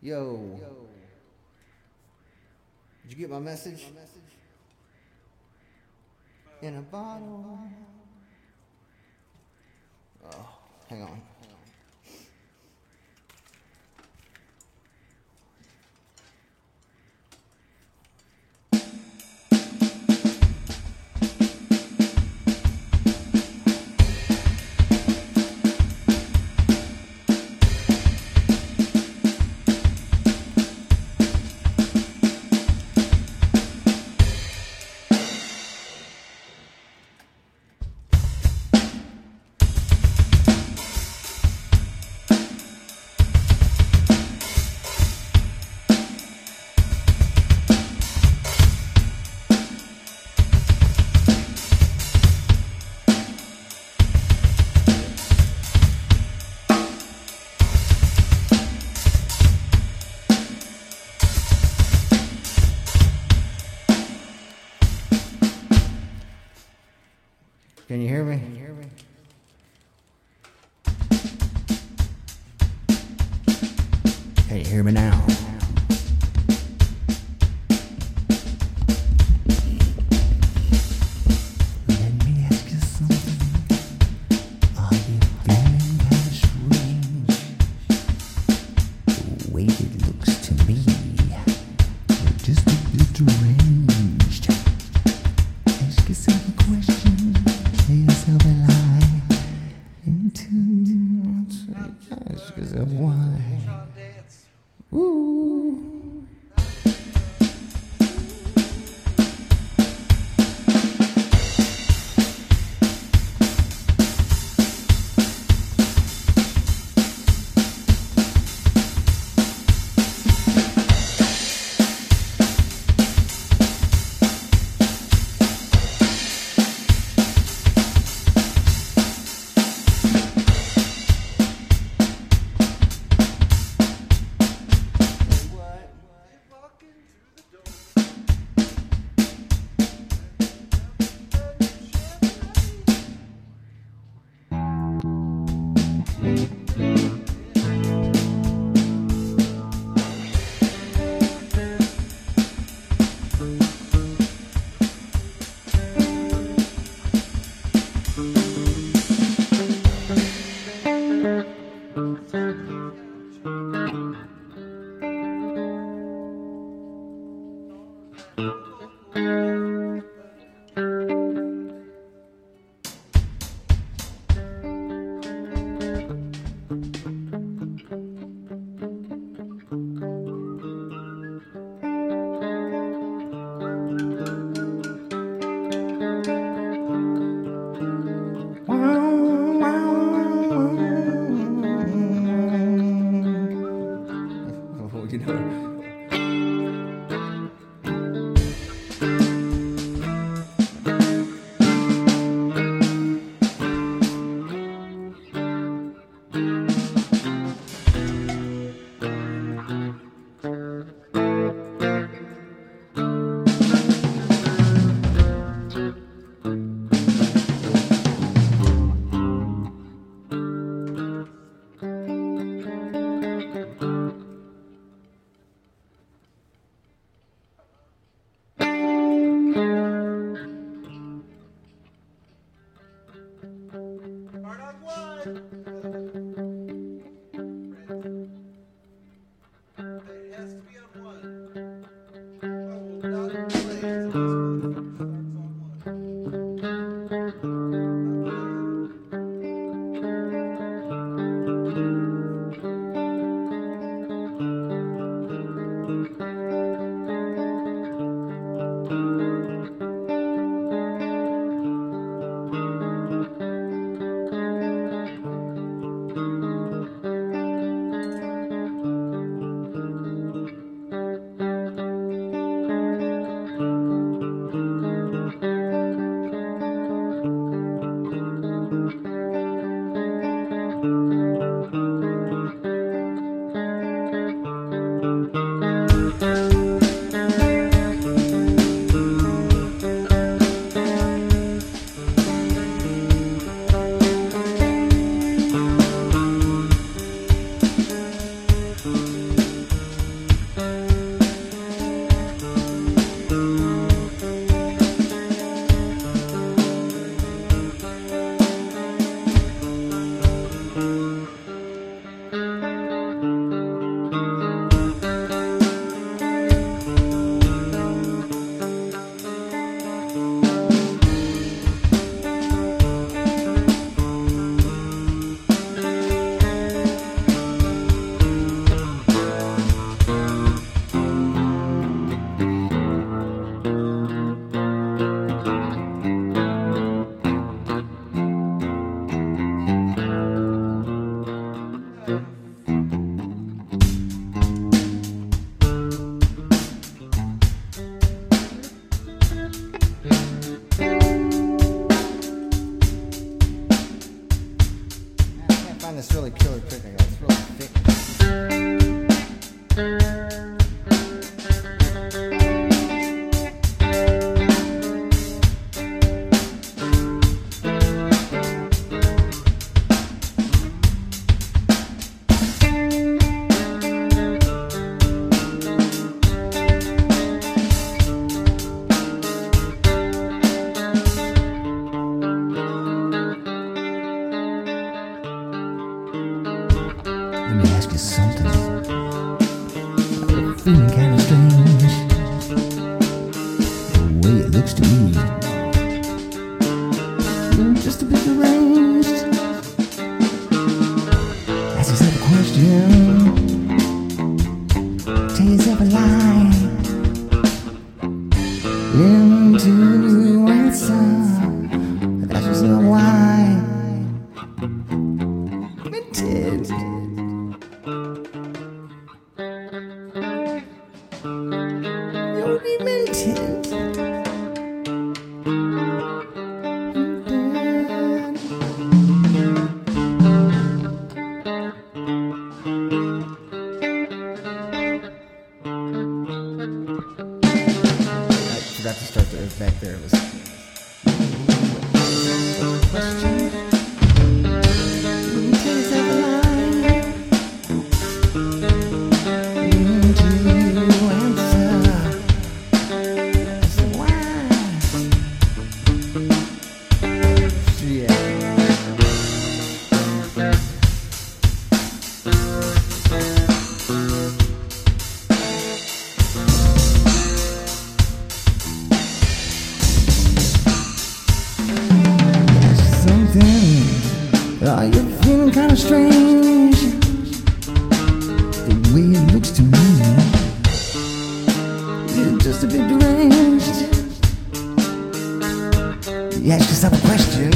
Yo. Did you get my message? In a bottle. Oh, hang on. Can you hear me? Can you hear me now? Let me ask you something. Are you feeling kind of strange? The way it looks to me, you're just a bit deranged. Ask yourself a question. Tell yourself a lie. Ask yourself why. Ooh. You know. can't find this really killer trick I got. It's really thick. Let me ask you something. I'm feeling kind of strange. The way it looks to me, you're just a bit deranged. Ask yourself a question. Tell yourself a lie. Into answer. Ask yourself why. Minted. You're demented. I forgot to start the back there. It was question. Tell yourself a lie. Into answer. So why? Yeah. Something. Are you feeling kind of strange? The way it looks to me, you're just a bit deranged. You ask yourself a question.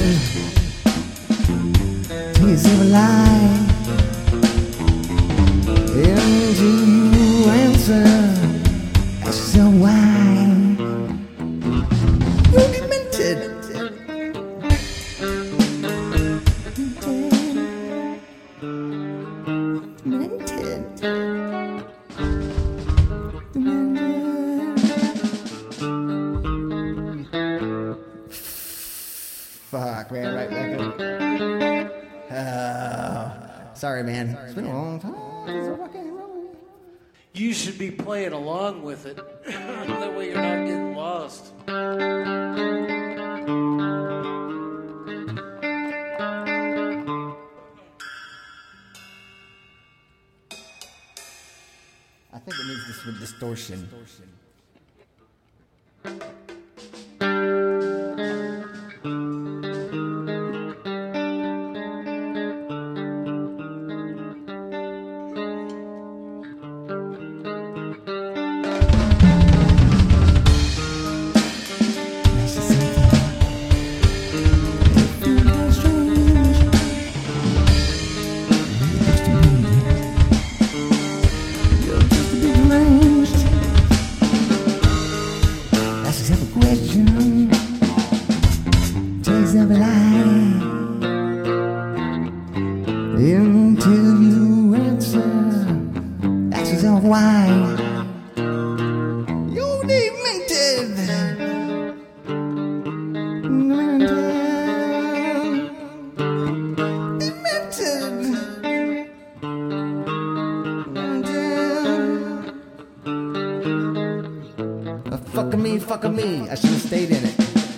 Tell yourself a lie. And you answer. Ask yourself why. You're demented. Fuck, man, right back there. Sorry, man. It's been a long time. It's a rock and roll. You should be playing along with it. That way you're not getting lost. I think it needs this with distortion. Until you answer, ask yourself why. You're demented. Fuck me. I should have stayed in it.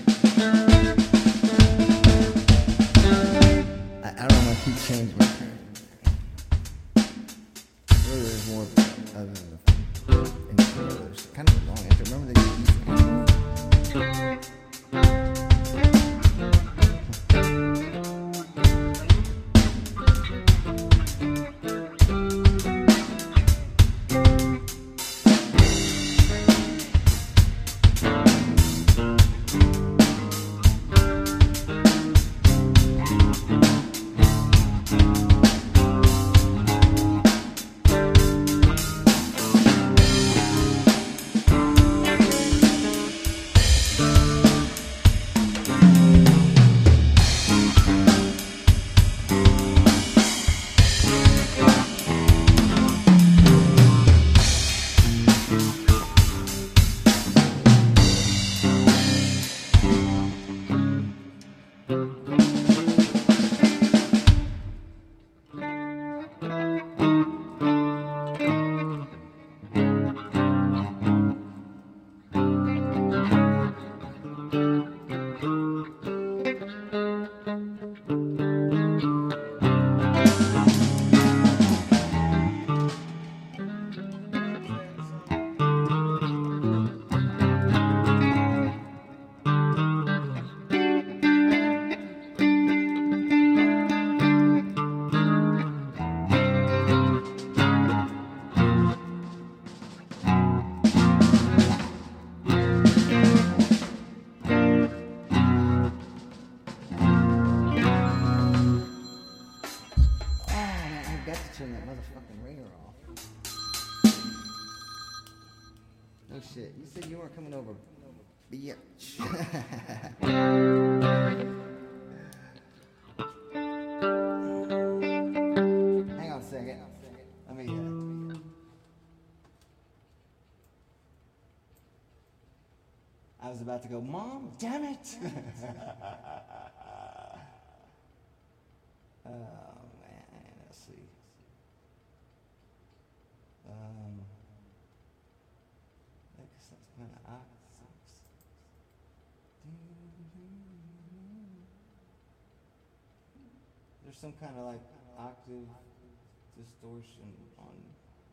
I don't want to keep changing my turn. Really, there's more other than there's kind of a long intro. Remember they used to turn that motherfucking ringer off. No shit. You said you weren't coming over, bitch. Hang on a second. Let me. I was about to go, Mom, damn it! Oh man, let's see. I guess that's kind of odd. There's some kind of like octave distortion on